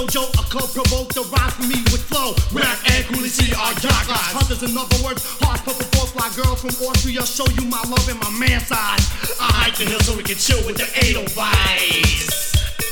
dojo, a club provoke the rhyme for me with flow. Rap and coolly see our guys. Hunters, in other words, hard purple four fly girls from Austria. Show you my love and my man side. I hike the hill so we can chill with the 805s.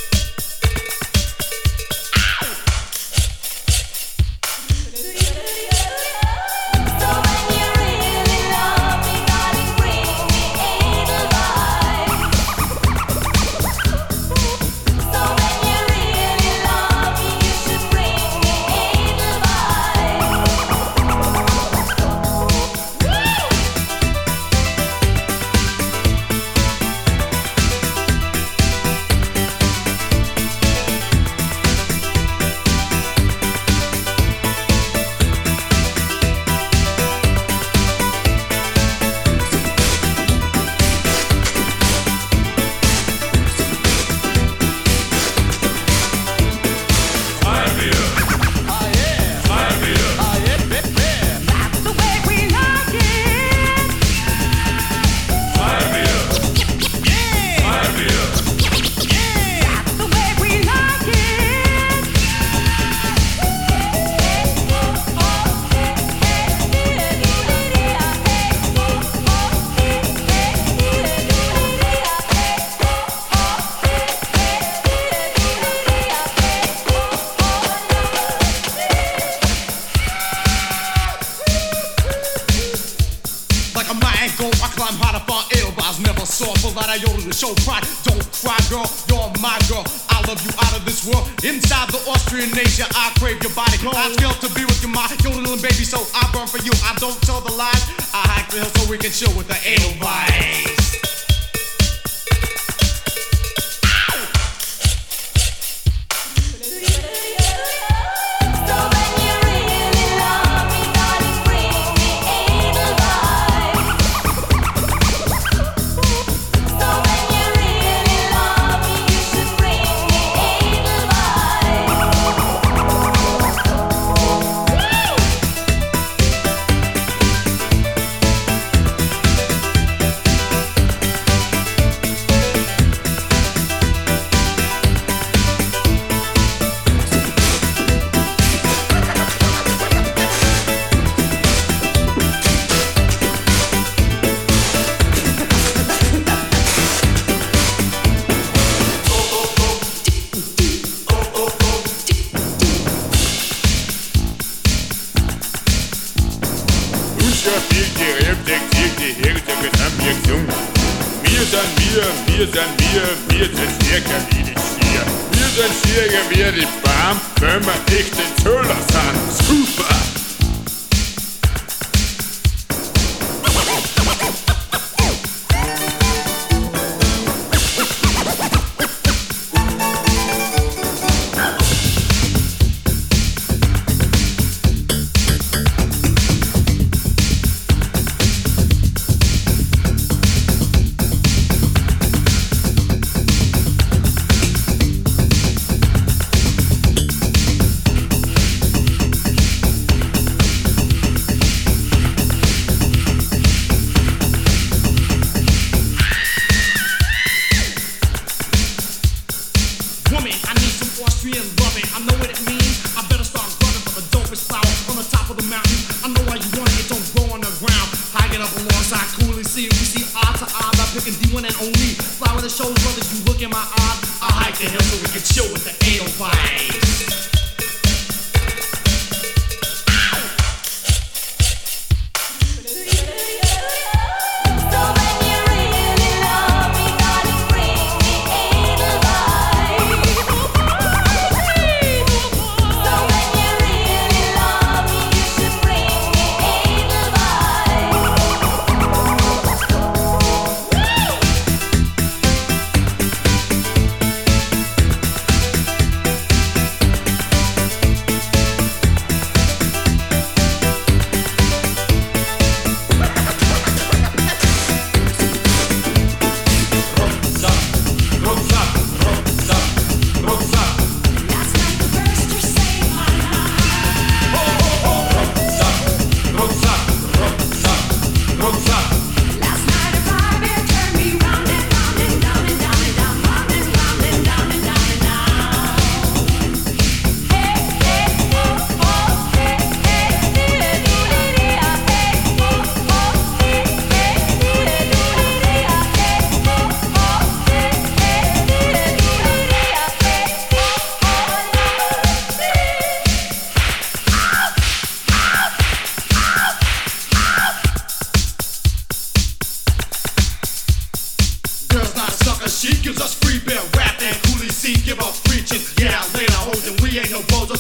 Show pride, don't cry, girl. You're my girl. I love you out of this world. Inside the Austrian nation, I crave your body. I feel to be with you, my yodeling baby. So I burn for you. I don't tell the lies. I hike the hill so we can chill with the 805s. Wir sind circa wie die Stier. Wir sind circa wie die Bam, wenn wir echt den Zöller sind. Super!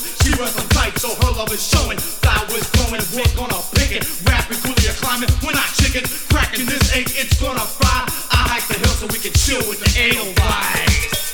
She wears some tight, so her love is showing. Flowers growing, we're gonna pick it. Rapping, coolie, climbing, we're not chicken. Cracking this egg, it's gonna fry. I hike the hill so we can chill with the 805.